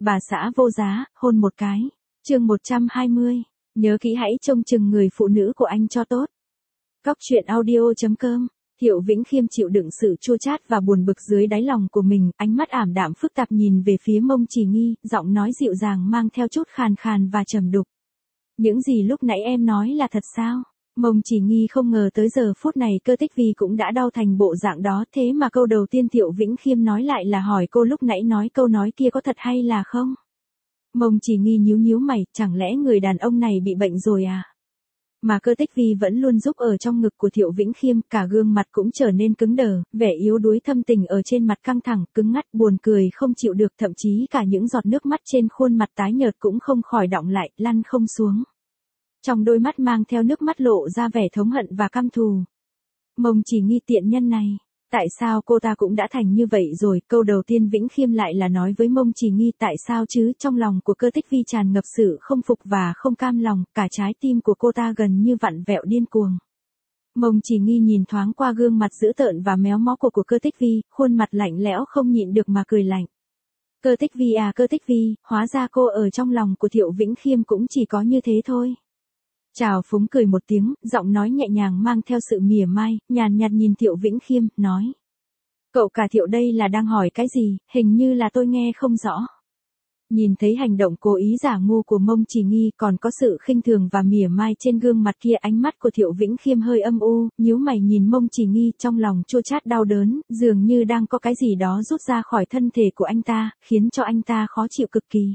Bà xã vô giá, hôn một cái. Chương 120. Nhớ kỹ hãy trông chừng người phụ nữ của anh cho tốt. Cóc truyện audio.com. Thiệu Vĩnh Khiêm chịu đựng sự chua chát và buồn bực dưới đáy lòng của mình, ánh mắt ảm đạm phức tạp nhìn về phía Mông Chỉ Nghi, giọng nói dịu dàng mang theo chút khàn khàn và trầm đục. Những gì lúc nãy em nói là thật sao? Mông Chỉ Nghi không ngờ tới giờ phút này Cơ Tích Vi cũng đã đau thành bộ dạng đó, thế mà câu đầu tiên Thiệu Vĩnh Khiêm nói lại là hỏi cô lúc nãy nói câu nói kia có thật hay là không? Mông Chỉ Nghi nhíu mày, chẳng lẽ người đàn ông này bị bệnh rồi à? Mà Cơ Tích Vi vẫn luôn giúp ở trong ngực của Thiệu Vĩnh Khiêm, cả gương mặt cũng trở nên cứng đờ, vẻ yếu đuối thâm tình ở trên mặt căng thẳng, cứng ngắt, buồn cười không chịu được, thậm chí cả những giọt nước mắt trên khuôn mặt tái nhợt cũng không khỏi đọng lại, lăn không xuống. Trong đôi mắt mang theo nước mắt lộ ra vẻ thống hận và căm thù. Mông Chỉ Nghi tiện nhân này, tại sao cô ta cũng đã thành như vậy rồi? Câu đầu tiên Vĩnh Khiêm lại là nói với Mông Chỉ Nghi tại sao chứ, trong lòng của Cơ Tích Vi tràn ngập sự không phục và không cam lòng, cả trái tim của cô ta gần như vặn vẹo điên cuồng. Mông Chỉ Nghi nhìn thoáng qua gương mặt dữ tợn và méo mó của Cơ Tích Vi, khuôn mặt lạnh lẽo không nhịn được mà cười lạnh. Cơ Tích Vi à, Cơ Tích Vi, hóa ra cô ở trong lòng của Thiệu Vĩnh Khiêm cũng chỉ có như thế thôi. Trào Phúng cười một tiếng, giọng nói nhẹ nhàng mang theo sự mỉa mai, nhàn nhạt nhìn Thiệu Vĩnh Khiêm, nói. Cậu cả Thiệu đây là đang hỏi cái gì, hình như là tôi nghe không rõ. Nhìn thấy hành động cố ý giả ngu của Mông Chỉ Nghi, còn có sự khinh thường và mỉa mai trên gương mặt kia, ánh mắt của Thiệu Vĩnh Khiêm hơi âm u, nhíu mày nhìn Mông Chỉ Nghi, trong lòng chua chát đau đớn, dường như đang có cái gì đó rút ra khỏi thân thể của anh ta, khiến cho anh ta khó chịu cực kỳ.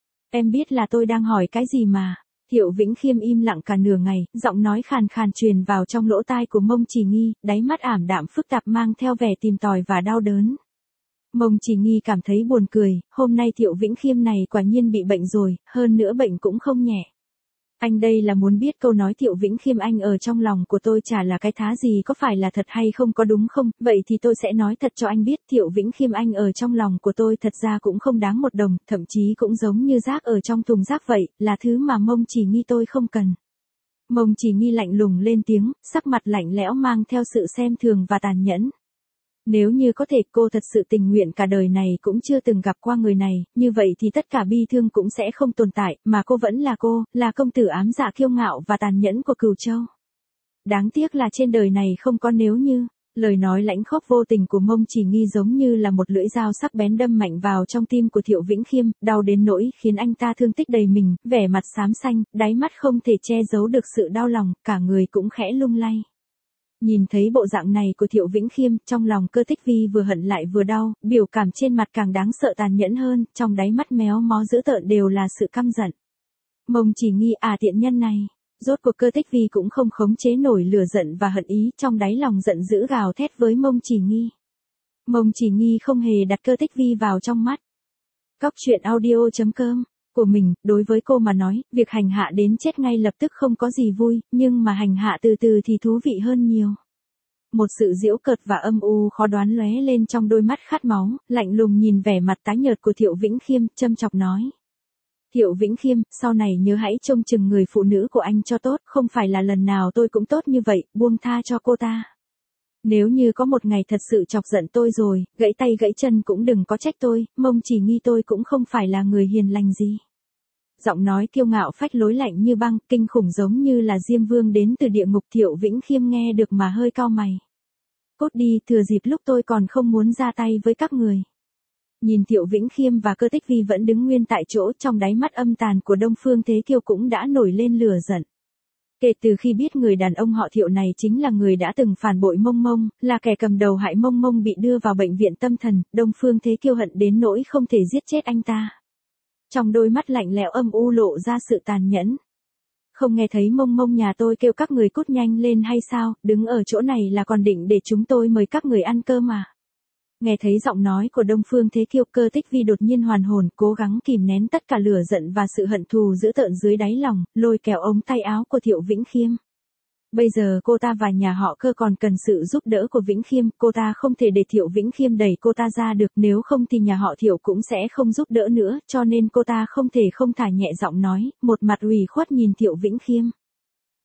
Em biết là tôi đang hỏi cái gì mà. Thiệu Vĩnh Khiêm im lặng cả nửa ngày, giọng nói khàn khàn truyền vào trong lỗ tai của Mông Chỉ Nghi, đáy mắt ảm đạm phức tạp mang theo vẻ tìm tòi và đau đớn. Mông Chỉ Nghi cảm thấy buồn cười, hôm nay Thiệu Vĩnh Khiêm này quả nhiên bị bệnh rồi, hơn nữa bệnh cũng không nhẹ. Anh đây là muốn biết câu nói Thiệu Vĩnh Khiêm anh ở trong lòng của tôi chả là cái thá gì, có phải là thật hay không, có đúng không? Vậy thì tôi sẽ nói thật cho anh biết, Thiệu Vĩnh Khiêm anh ở trong lòng của tôi thật ra cũng không đáng một đồng, thậm chí cũng giống như rác ở trong thùng rác vậy, là thứ mà Mông Chỉ Nghi tôi không cần. Mông Chỉ Nghi lạnh lùng lên tiếng, sắc mặt lạnh lẽo mang theo sự xem thường và tàn nhẫn. Nếu như có thể cô thật sự tình nguyện cả đời này cũng chưa từng gặp qua người này, như vậy thì tất cả bi thương cũng sẽ không tồn tại, mà cô vẫn là cô, là công tử ám dạ kiêu ngạo và tàn nhẫn của Cửu Châu. Đáng tiếc là trên đời này không có nếu như. Lời nói lãnh khốc vô tình của Mông Chỉ Nghi giống như là một lưỡi dao sắc bén đâm mạnh vào trong tim của Thiệu Vĩnh Khiêm, đau đến nỗi khiến anh ta thương tích đầy mình, vẻ mặt xám xanh, đáy mắt không thể che giấu được sự đau lòng, cả người cũng khẽ lung lay. Nhìn thấy bộ dạng này của Thiệu Vĩnh Khiêm, trong lòng Cơ Tích Vi vừa hận lại vừa đau, biểu cảm trên mặt càng đáng sợ tàn nhẫn hơn, trong đáy mắt méo mó dữ tợn đều là sự căm giận. Mông Chỉ Nghi à, tiện nhân này, rốt cuộc Cơ Tích Vi cũng không khống chế nổi lửa giận và hận ý, trong đáy lòng giận dữ gào thét với Mông Chỉ Nghi. Mông Chỉ Nghi không hề đặt Cơ Tích Vi vào trong mắt. Cóc truyện audio.com của mình, đối với cô mà nói, việc hành hạ đến chết ngay lập tức không có gì vui, nhưng mà hành hạ từ từ thì thú vị hơn nhiều. Một sự giễu cợt và âm u khó đoán lóe lên trong đôi mắt khát máu, lạnh lùng nhìn vẻ mặt tái nhợt của Thiệu Vĩnh Khiêm, châm chọc nói. Thiệu Vĩnh Khiêm, sau này nhớ hãy trông chừng người phụ nữ của anh cho tốt, không phải là lần nào tôi cũng tốt như vậy, buông tha cho cô ta. Nếu như có một ngày thật sự chọc giận tôi rồi, gãy tay gãy chân cũng đừng có trách tôi, Mông Chỉ Nghi tôi cũng không phải là người hiền lành gì. Giọng nói kiêu ngạo phách lối lạnh như băng, kinh khủng giống như là Diêm Vương đến từ địa ngục. Thiệu Vĩnh Khiêm nghe được mà hơi cau mày. Cút đi, thừa dịp lúc tôi còn không muốn ra tay với các người. Nhìn Thiệu Vĩnh Khiêm và Cơ Tích Vi vẫn đứng nguyên tại chỗ, trong đáy mắt âm tàn của Đông Phương Thế Kiêu cũng đã nổi lên lửa giận. Kể từ khi biết người đàn ông họ Thiệu này chính là người đã từng phản bội Mông Mông, là kẻ cầm đầu hại Mông Mông bị đưa vào bệnh viện tâm thần, Đông Phương Thế Kiêu hận đến nỗi không thể giết chết anh ta. Trong đôi mắt lạnh lẽo âm u lộ ra sự tàn nhẫn. Không nghe thấy Mông Mông nhà tôi kêu các người cút nhanh lên hay sao, đứng ở chỗ này là còn định để chúng tôi mời các người ăn cơm à? Nghe thấy giọng nói của Đông Phương Thế Kiêu, Cơ Tích Vi đột nhiên hoàn hồn, cố gắng kìm nén tất cả lửa giận và sự hận thù dữ tợn dưới đáy lòng, lôi kéo ống tay áo của Thiệu Vĩnh Khiêm. Bây giờ cô ta và nhà họ Cơ còn cần sự giúp đỡ của Vĩnh Khiêm, cô ta không thể để Thiệu Vĩnh Khiêm đẩy cô ta ra được, nếu không thì nhà họ Thiệu cũng sẽ không giúp đỡ nữa, cho nên cô ta không thể không thả nhẹ giọng nói, một mặt ủy khuất nhìn Thiệu Vĩnh Khiêm.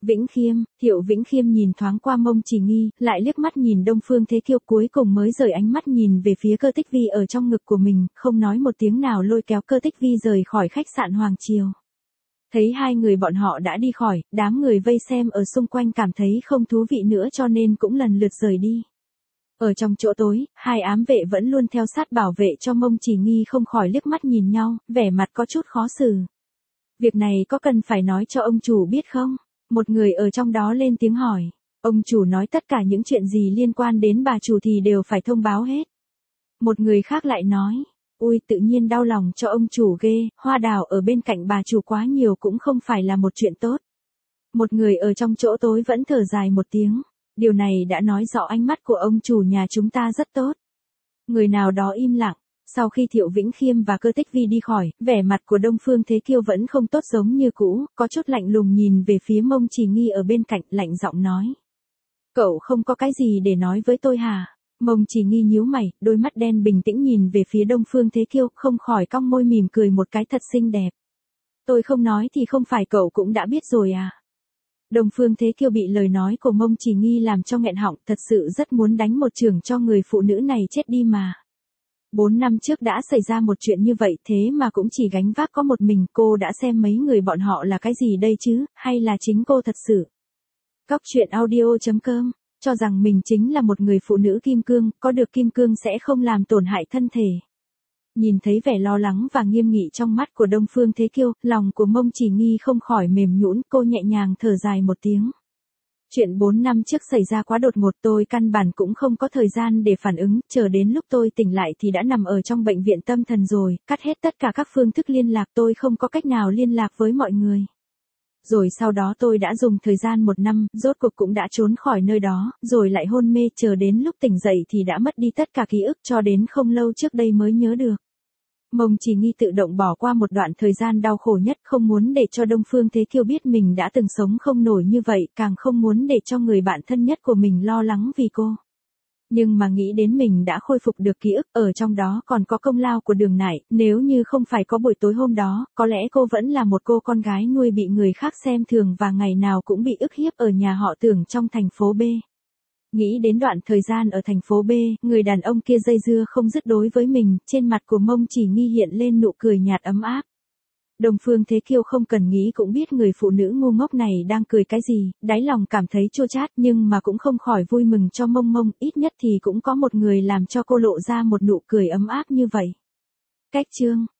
Vĩnh Khiêm, Thiệu Vĩnh Khiêm nhìn thoáng qua Mông Chỉ Nghi, lại liếc mắt nhìn Đông Phương Thế Kiêu, cuối cùng mới rời ánh mắt nhìn về phía Cơ Tích Vi ở trong ngực của mình, không nói một tiếng nào lôi kéo Cơ Tích Vi rời khỏi khách sạn Hoàng Triều. Thấy hai người bọn họ đã đi khỏi, đám người vây xem ở xung quanh cảm thấy không thú vị nữa cho nên cũng lần lượt rời đi. Ở trong chỗ tối, hai ám vệ vẫn luôn theo sát bảo vệ cho Mông Chỉ Nghi không khỏi liếc mắt nhìn nhau, vẻ mặt có chút khó xử. Việc này có cần phải nói cho ông chủ biết không? Một người ở trong đó lên tiếng hỏi. Ông chủ nói tất cả những chuyện gì liên quan đến bà chủ thì đều phải thông báo hết. Một người khác lại nói. Ui, tự nhiên đau lòng cho ông chủ ghê, hoa đào ở bên cạnh bà chủ quá nhiều cũng không phải là một chuyện tốt. Một người ở trong chỗ tối vẫn thở dài một tiếng. Điều này đã nói rõ ánh mắt của ông chủ nhà chúng ta rất tốt. Người nào đó im lặng. Sau khi Thiệu Vĩnh Khiêm và Cơ Tích Vi đi khỏi, vẻ mặt của Đông Phương Thế Kiêu vẫn không tốt giống như cũ, có chút lạnh lùng nhìn về phía Mông Chỉ Nghi ở bên cạnh, lạnh giọng nói. Cậu không có cái gì để nói với tôi hả? Mông Chỉ Nghi nhíu mày, đôi mắt đen bình tĩnh nhìn về phía Đông Phương Thế Kiêu, không khỏi cong môi mỉm cười một cái thật xinh đẹp. Tôi không nói thì không phải cậu cũng đã biết rồi à? Đông Phương Thế Kiêu bị lời nói của Mông Chỉ Nghi làm cho nghẹn họng, thật sự rất muốn đánh một chưởng cho người phụ nữ này chết đi mà. 4 năm trước đã xảy ra một chuyện như vậy thế mà cũng chỉ gánh vác có một mình, cô đã xem mấy người bọn họ là cái gì đây chứ, hay là chính cô thật sự? Cóc truyện audio.com, cho rằng mình chính là một người phụ nữ kim cương, có được kim cương sẽ không làm tổn hại thân thể. Nhìn thấy vẻ lo lắng và nghiêm nghị trong mắt của Đông Phương Thế Kiêu, lòng của Mông Chỉ Nghi không khỏi mềm nhũn, cô nhẹ nhàng thở dài một tiếng. Chuyện 4 năm trước xảy ra quá đột ngột, tôi căn bản cũng không có thời gian để phản ứng, chờ đến lúc tôi tỉnh lại thì đã nằm ở trong bệnh viện tâm thần rồi, cắt hết tất cả các phương thức liên lạc, tôi không có cách nào liên lạc với mọi người. Rồi sau đó tôi đã dùng thời gian 1 năm, rốt cuộc cũng đã trốn khỏi nơi đó, rồi lại hôn mê, chờ đến lúc tỉnh dậy thì đã mất đi tất cả ký ức, cho đến không lâu trước đây mới nhớ được. Mông Chỉ Nghi tự động bỏ qua một đoạn thời gian đau khổ nhất, không muốn để cho Đông Phương Thế Kiêu biết mình đã từng sống không nổi như vậy, càng không muốn để cho người bạn thân nhất của mình lo lắng vì cô. Nhưng mà nghĩ đến mình đã khôi phục được ký ức, ở trong đó còn có công lao của Đường Nải, nếu như không phải có buổi tối hôm đó, có lẽ cô vẫn là một cô con gái nuôi bị người khác xem thường và ngày nào cũng bị ức hiếp ở nhà họ Tưởng trong thành phố B. Nghĩ đến đoạn thời gian ở thành phố B, người đàn ông kia dây dưa không dứt đối với mình, trên mặt của Mông Chỉ Nghi hiện lên nụ cười nhạt ấm áp. Đông Phương Thế Kiêu không cần nghĩ cũng biết người phụ nữ ngu ngốc này đang cười cái gì, đáy lòng cảm thấy chua chát nhưng mà cũng không khỏi vui mừng cho Mông Mông, ít nhất thì cũng có một người làm cho cô lộ ra một nụ cười ấm áp như vậy. Cách chương